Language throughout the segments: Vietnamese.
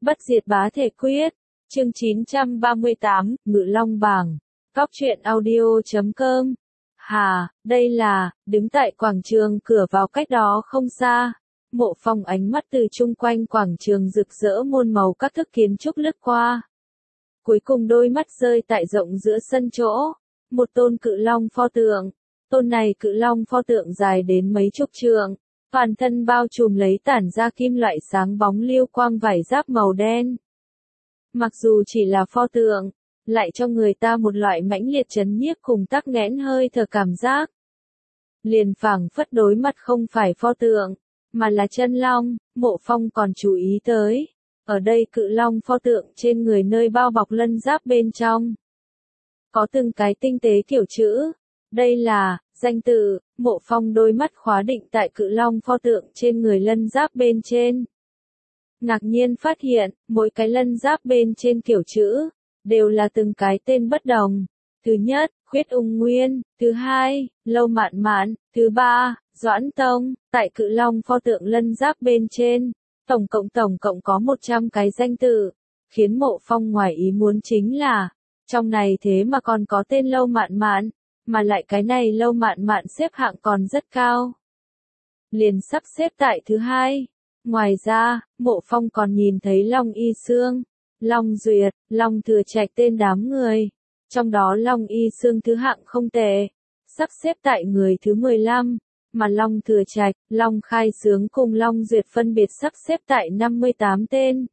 Bất diệt bá thể quyết. Chương 938, Ngự Long bảng. Góc truyện audio.com. Đây là, đứng tại quảng trường cửa vào cách đó không xa. Mộ Phong ánh mắt từ chung quanh quảng trường rực rỡ muôn màu các thức kiến trúc lướt qua. Cuối cùng đôi mắt rơi tại rộng giữa sân chỗ. Một tôn cự long pho tượng. Tôn này cự long pho tượng dài đến mấy chục trượng. Toàn thân bao trùm lấy tản ra kim loại sáng bóng lưu quang vải giáp màu đen. Mặc dù chỉ là pho tượng, lại cho người ta một loại mãnh liệt chấn nhiếp cùng tắc nghẽn hơi thở cảm giác. Liền phảng phất đối mặt không phải pho tượng, mà là chân long. Mộ Phong còn chú ý tới. Ở đây cự long pho tượng trên người nơi bao bọc lân giáp bên trong. Có từng cái tinh tế kiểu chữ. Đây là, danh tự. Mộ Phong đôi mắt khóa định tại cự long pho tượng trên người lân giáp bên trên. Ngạc nhiên phát hiện, mỗi cái lân giáp bên trên kiểu chữ, đều là từng cái tên bất đồng. Thứ nhất, Khuyết Ung Nguyên. Thứ hai, Lâu Mạn Mạn. Thứ ba, Doãn Tông. Tại cự long pho tượng lân giáp bên trên, tổng cộng có 100 cái danh tự. Khiến Mộ Phong ngoài ý muốn chính là, trong này thế mà còn có tên Lâu Mạn Mạn, mà lại cái này Lâu Mạn Mạn xếp hạng còn rất cao. Liền sắp xếp tại thứ hai. Ngoài ra, Mộ Phong còn nhìn thấy Long Y Xương, Long Duyệt, Long Thừa Trạch tên đám người. Trong đó Long Y Xương thứ hạng không tệ, sắp xếp tại người thứ 15, mà Long Thừa Trạch, Long Khai Sướng cùng Long Duyệt phân biệt sắp xếp tại 58 tên,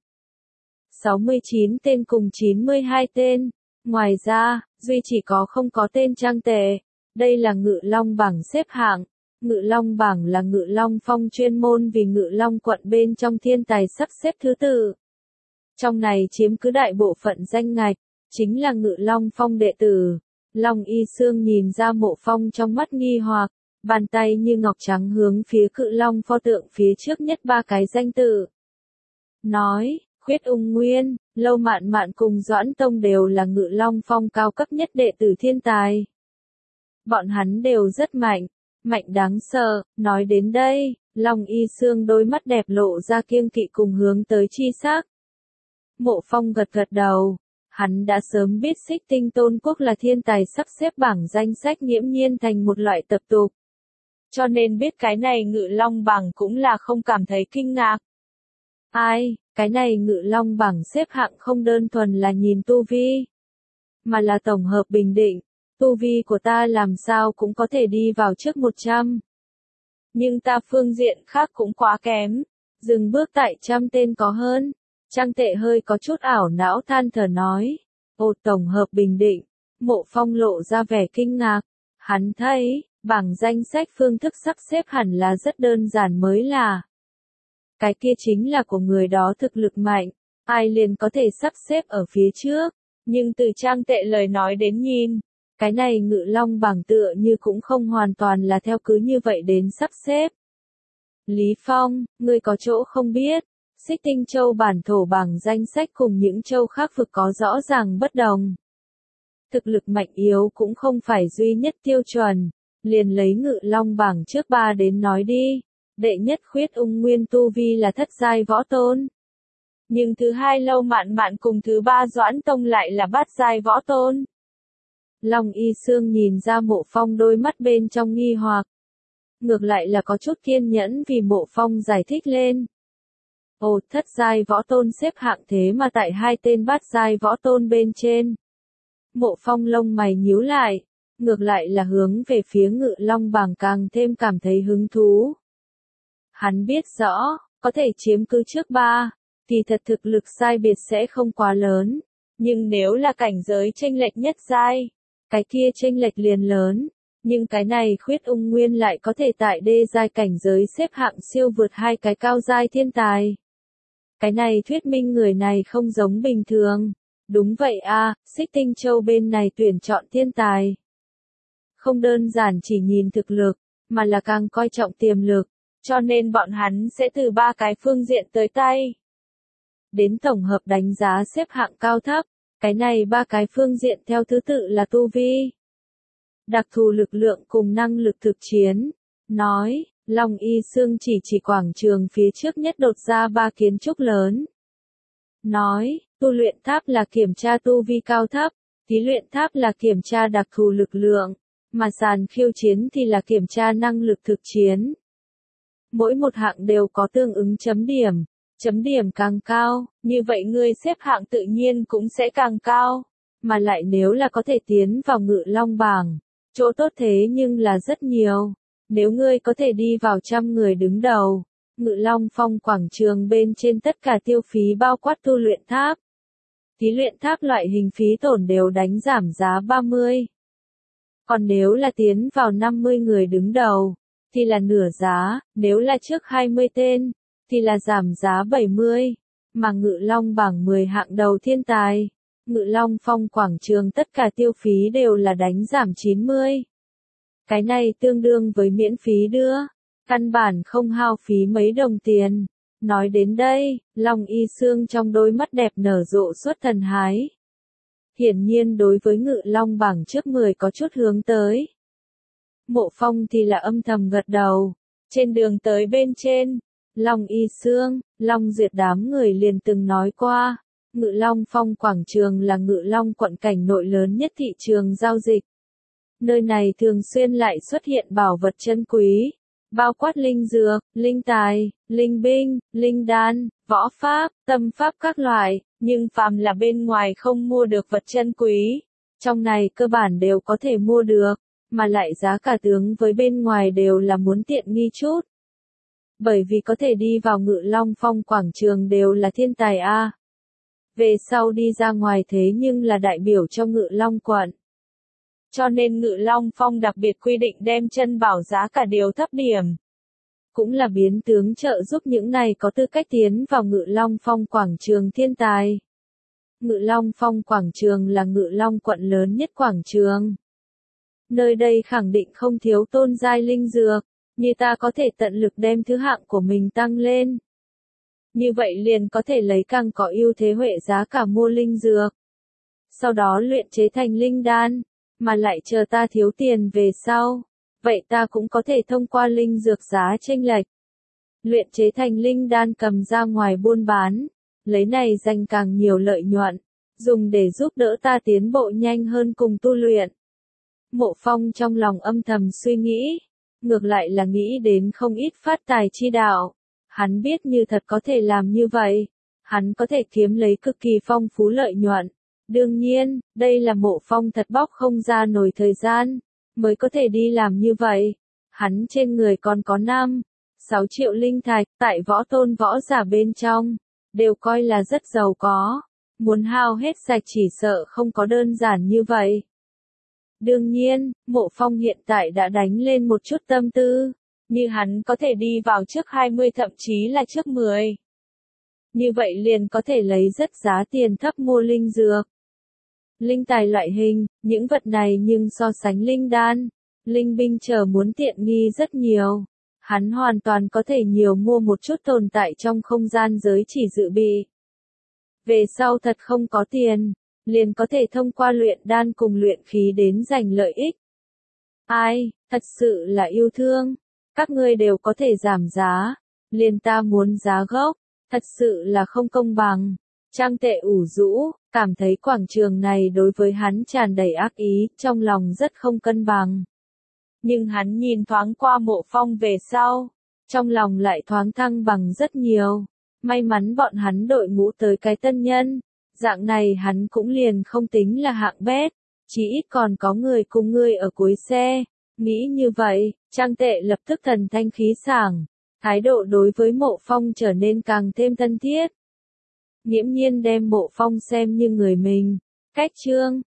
69 tên cùng 92 tên. Ngoài ra, duy chỉ có không có tên Trang Tề. Đây là Ngự Long bảng xếp hạng. Ngự Long bảng là Ngự Long Phong chuyên môn vì Ngự Long quận bên trong thiên tài sắp xếp thứ tự. Trong này chiếm cứ đại bộ phận danh ngạch, chính là Ngự Long Phong đệ tử. Long Y Xương nhìn ra Mộ Phong trong mắt nghi hoặc, bàn tay như ngọc trắng hướng phía cự long pho tượng phía trước nhất 3 cái danh tự. Nói, Khuyết Ung Nguyên, Lâu Mạn Mạn cùng Doãn Tông đều là Ngự Long Phong cao cấp nhất đệ tử thiên tài. Bọn hắn đều rất mạnh. Mạnh đáng sợ. Nói đến đây, Long Y Xương đôi mắt đẹp lộ ra kiêng kỵ cùng hướng tới chi sắc. Mộ Phong gật gật đầu. Hắn đã sớm biết Xích Tinh Tôn Quốc là thiên tài sắp xếp bảng danh sách nghiễm nhiên thành một loại tập tục. Cho nên biết cái này Ngự Long bảng cũng là không cảm thấy kinh ngạc. Cái này Ngự Long bảng xếp hạng không đơn thuần là nhìn tu vi, mà là tổng hợp bình định. Tu vi của ta làm sao cũng có thể đi vào trước 100. Nhưng ta phương diện khác cũng quá kém. Dừng bước tại 100 tên có hơn. Trang Tệ hơi có chút ảo não than thở nói. Tổng hợp bình định. Mộ Phong lộ ra vẻ kinh ngạc. Hắn thấy, bảng danh sách phương thức sắp xếp hẳn là rất đơn giản mới là. Cái kia chính là của người đó thực lực mạnh. Ai liền có thể sắp xếp ở phía trước. Nhưng từ Trang Tệ lời nói đến nhìn, cái này Ngự Long bảng tựa như cũng không hoàn toàn là theo cứ như vậy đến sắp xếp. Lý Phong, ngươi có chỗ không biết, Xích Tinh Châu bản thổ bảng danh sách cùng những châu khác vực có rõ ràng bất đồng. Thực lực mạnh yếu cũng không phải duy nhất tiêu chuẩn, liền lấy Ngự Long bảng trước 3 đến nói đi. Đệ nhất Khuyết Ung Nguyên tu vi là thất giai võ tôn. Nhưng thứ hai Lâu Mạn Mạn cùng thứ ba Doãn Tông lại là bát giai võ tôn. Long Y Xương nhìn ra Mộ Phong đôi mắt bên trong nghi hoặc. Ngược lại là có chút kiên nhẫn vì Mộ Phong giải thích lên. Thất giai võ tôn xếp hạng thế mà tại 2 tên bát giai võ tôn bên trên. Mộ Phong lông mày nhíu lại, ngược lại là hướng về phía Ngự Long bảng càng thêm cảm thấy hứng thú. Hắn biết rõ, có thể chiếm cứ trước 3, thì thật thực lực sai biệt sẽ không quá lớn. Nhưng nếu là cảnh giới chênh lệch nhất giai, cái kia chênh lệch liền lớn. Nhưng cái này Khuyết Ung Nguyên lại có thể tại đê giai cảnh giới xếp hạng siêu vượt 2 cái cao giai thiên tài. Cái này thuyết minh người này không giống bình thường. Đúng vậy Xích Tinh Châu bên này tuyển chọn thiên tài. Không đơn giản chỉ nhìn thực lực, mà là càng coi trọng tiềm lực. Cho nên bọn hắn sẽ từ 3 cái phương diện tới tay. Đến tổng hợp đánh giá xếp hạng cao thấp. Cái này 3 cái phương diện theo thứ tự là tu vi, đặc thù lực lượng cùng năng lực thực chiến. Nói, Long Y Xương chỉ quảng trường phía trước nhất đột ra 3 kiến trúc lớn. nói, tu luyện tháp là kiểm tra tu vi cao thấp, thí luyện tháp là kiểm tra đặc thù lực lượng, mà sàn khiêu chiến thì là kiểm tra năng lực thực chiến. Mỗi một hạng đều có tương ứng chấm điểm càng cao, như vậy ngươi xếp hạng tự nhiên cũng sẽ càng cao, mà lại nếu là có thể tiến vào Ngự Long bảng, chỗ tốt thế nhưng là rất nhiều. Nếu ngươi có thể đi vào 100 người đứng đầu, Ngự Long Phong quảng trường bên trên tất cả tiêu phí bao quát tu luyện tháp. Thí luyện tháp loại hình phí tổn đều đánh giảm giá 30. Còn nếu là tiến vào 50 người đứng đầu, thì là nửa giá, nếu là trước 20 tên, thì là giảm giá 70. Mà Ngự Long bảng 10 hạng đầu thiên tài, Ngự Long Phong quảng trường tất cả tiêu phí đều là đánh giảm 90. Cái này tương đương với miễn phí đưa, căn bản không hao phí mấy đồng tiền. Nói đến đây, Long Y Xương trong đôi mắt đẹp nở rộ suốt thần hái. Hiển nhiên đối với Ngự Long bảng trước 10 có chút hướng tới. Mộ Phong thì là âm thầm gật đầu. Trên đường tới bên trên, Long Y Xương, Long Duyệt đám người liền từng nói qua, Ngự Long Phong quảng trường là Ngự Long quận cảnh nội lớn nhất thị trường giao dịch. Nơi này thường xuyên lại xuất hiện bảo vật chân quý, bao quát linh dược, linh tài, linh binh, linh đan, võ pháp, tâm pháp các loại, nhưng phàm là bên ngoài không mua được vật chân quý, trong này cơ bản đều có thể mua được, mà lại giá cả tướng với bên ngoài đều là muốn tiện nghi chút. Bởi vì có thể đi vào Ngự Long Phong quảng trường đều là thiên tài a. Về sau đi ra ngoài thế nhưng là đại biểu cho Ngự Long quận. Cho nên Ngự Long Phong đặc biệt quy định đem chân bảo giá cả điều thấp điểm. Cũng là biến tướng trợ giúp những này có tư cách tiến vào Ngự Long Phong quảng trường thiên tài. Ngự Long Phong quảng trường là Ngự Long quận lớn nhất quảng trường. Nơi đây khẳng định không thiếu tôn giai linh dược, như ta có thể tận lực đem thứ hạng của mình tăng lên. Như vậy liền có thể lấy càng có ưu thế huệ giá cả mua linh dược. Sau đó luyện chế thành linh đan, mà lại chờ ta thiếu tiền về sau. Vậy ta cũng có thể thông qua linh dược giá chênh lệch. Luyện chế thành linh đan cầm ra ngoài buôn bán, lấy này dành càng nhiều lợi nhuận, dùng để giúp đỡ ta tiến bộ nhanh hơn cùng tu luyện. Mộ Phong trong lòng âm thầm suy nghĩ, ngược lại là nghĩ đến không ít phát tài chi đạo. Hắn biết như thật có thể làm như vậy, hắn có thể kiếm lấy cực kỳ phong phú lợi nhuận. Đương nhiên, đây là Mộ Phong thật bóc không ra nổi thời gian, mới có thể đi làm như vậy. Hắn trên người còn có 6 triệu linh thạch, tại võ tôn võ giả bên trong, đều coi là rất giàu có. Muốn hao hết sạch chỉ sợ không có đơn giản như vậy. Đương nhiên, Mộ Phong hiện tại đã đánh lên một chút tâm tư, như hắn có thể đi vào trước 20 thậm chí là trước 10. Như vậy liền có thể lấy rất giá tiền thấp mua linh dược. Linh tài loại hình, những vật này nhưng so sánh linh đan, linh binh chờ muốn tiện nghi rất nhiều. Hắn hoàn toàn có thể nhiều mua một chút tồn tại trong không gian giới chỉ dự bị. Về sau thật không có tiền, liền có thể thông qua luyện đan cùng luyện khí đến giành lợi ích. Ai, thật sự là yêu thương. Các ngươi đều có thể giảm giá, liền ta muốn giá gốc, thật sự là không công bằng. Trang Tệ ủ rũ, cảm thấy quảng trường này đối với hắn tràn đầy ác ý, trong lòng rất không cân bằng. Nhưng hắn nhìn thoáng qua Mộ Phong về sau, trong lòng lại thoáng thăng bằng rất nhiều. May mắn bọn hắn đội ngũ tới cái tân nhân, dạng này hắn cũng liền không tính là hạng bét, chỉ ít còn có người cùng ngươi ở cuối xe. Nghĩ như vậy, Trang Tệ lập tức thần thanh khí sảng, thái độ đối với Mộ Phong trở nên càng thêm thân thiết. Nghiễm nhiên đem Mộ Phong xem như người mình. Cách chương